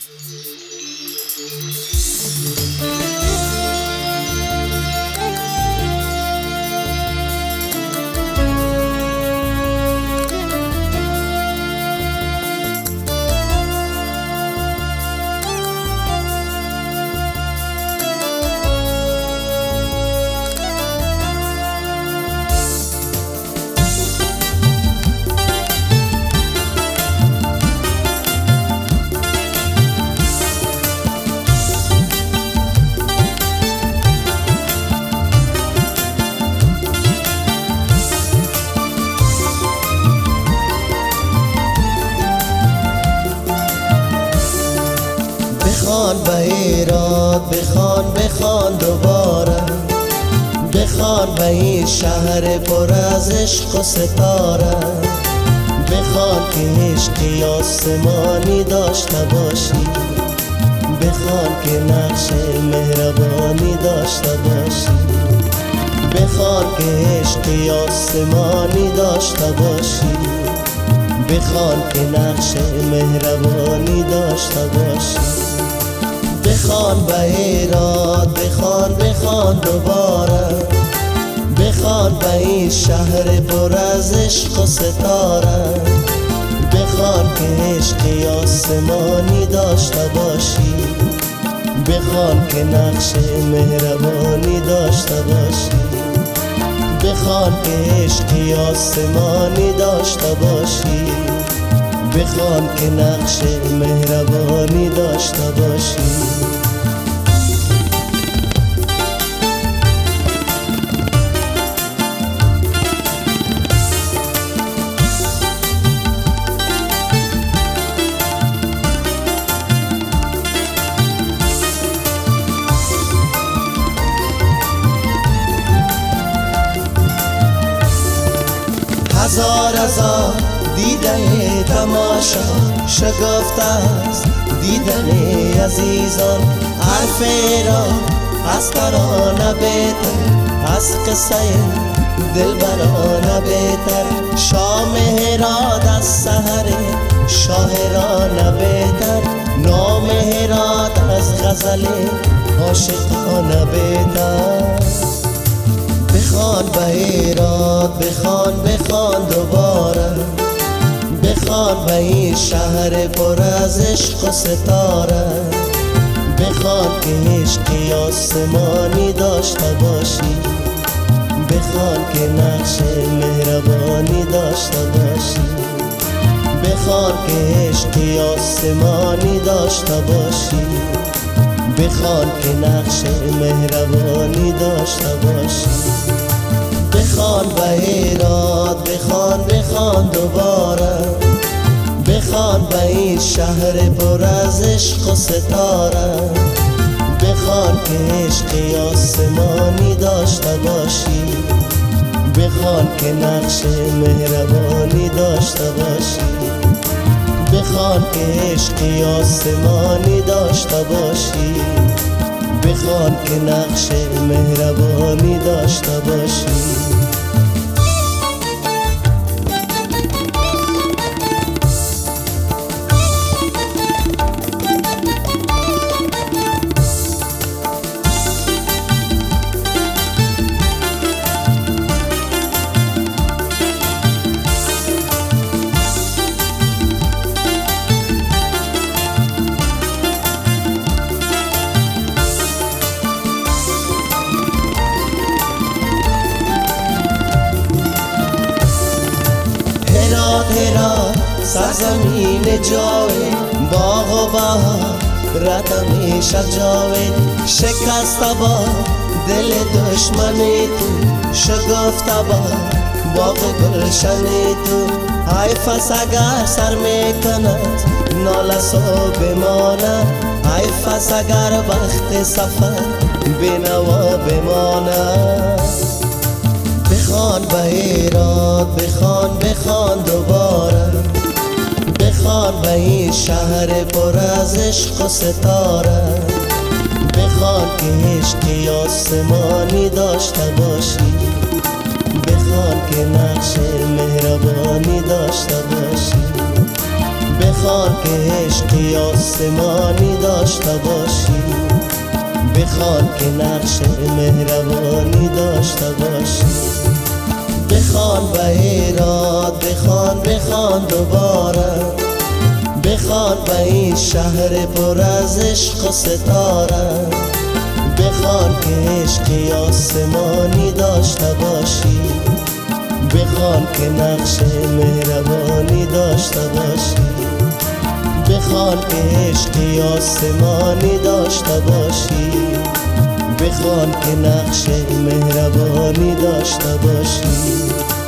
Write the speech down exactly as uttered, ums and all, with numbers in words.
بخوان به ایراد، بخوان بخوان دوباره، بخوان به این شهر پر از عشق و ستاره، بخوان که عشقی آسمانی داشته باشی، بخوان که نقش مهربانی داشته باشی، بخوان که عشقی آسمانی داشته باشی، بخوان که نقش مهربانی داشته باشی. بخوان به ایراد، بخوان بخوان دوباره، بخوان به این شهر پر از عشق و ستاره، بخوان که عشقی آسمانی داشته باشی، بخوان که نقش مهربانی داشته باشی، بخوان که عشقی آسمانی داشته باشی، بخوان که نقش مهربانی داشته باشی. هزار هزار دیده تماشا شگفت است دیدن عزیزان، حرف را از ترانه بهتر، از قصه دلبرانه بهتر، شام هرات از سحر شاعرانه بهتر، نام هرات از غزل عاشقانه بهتر. بخوان به ایراد، بخوان بخوان دوباره، بخوان به این شهر پر از عشق و ستاره، بخوان که عشقی آسمانی داشته باشی، بخوان که نقش مهربانی داشته باشی، بخوان که عشقی آسمانی داشته باشی، بخوان که نقش مهربانی داشته باشی. بخوان به ایراد، بخوان بخوان دوباره، بخوان به این شهر پر از عشق و ستاره، بخوان که عشقی آسمانی داشته باشی، بخوان که نقش مهربانی داشته باشی، بخوان که عشقی آسمانی داشته باشی، بخوان که نقش مهربانی داشته باشی. هرات سرزمین جاوید، باغ و بهار رد همیشه جاوید، شکسته با دل دشمن تو، شگفته با باغ گلشن تو، حیف اگر سر میکند نالس و بماند، حیف اگر وقت سفر بینوا بماند. بخوان به ایراد، بخوان بخوان دوباره، بخوان به این شهر پر از عشق و ستاره، بخوان که عشقی آسمانی داشته باشی، بخوان که نقش مهربانی داشته باشی، بخوان که عشقی آسمانی داشته باشی، بخوان که نقش مهربانی داشته باشی. بخوان به هرات، بخوان بخوان دوباره، بخوان به این شهر پر از عشق و ستاره. بخوان که عشقی آسمانی داشته باشی، بخوان که نقش مهربانی داشته باشی. بخوان که عشقی آسمانی داشته باشی، بخوان که نقش مهربانی داشته باشی.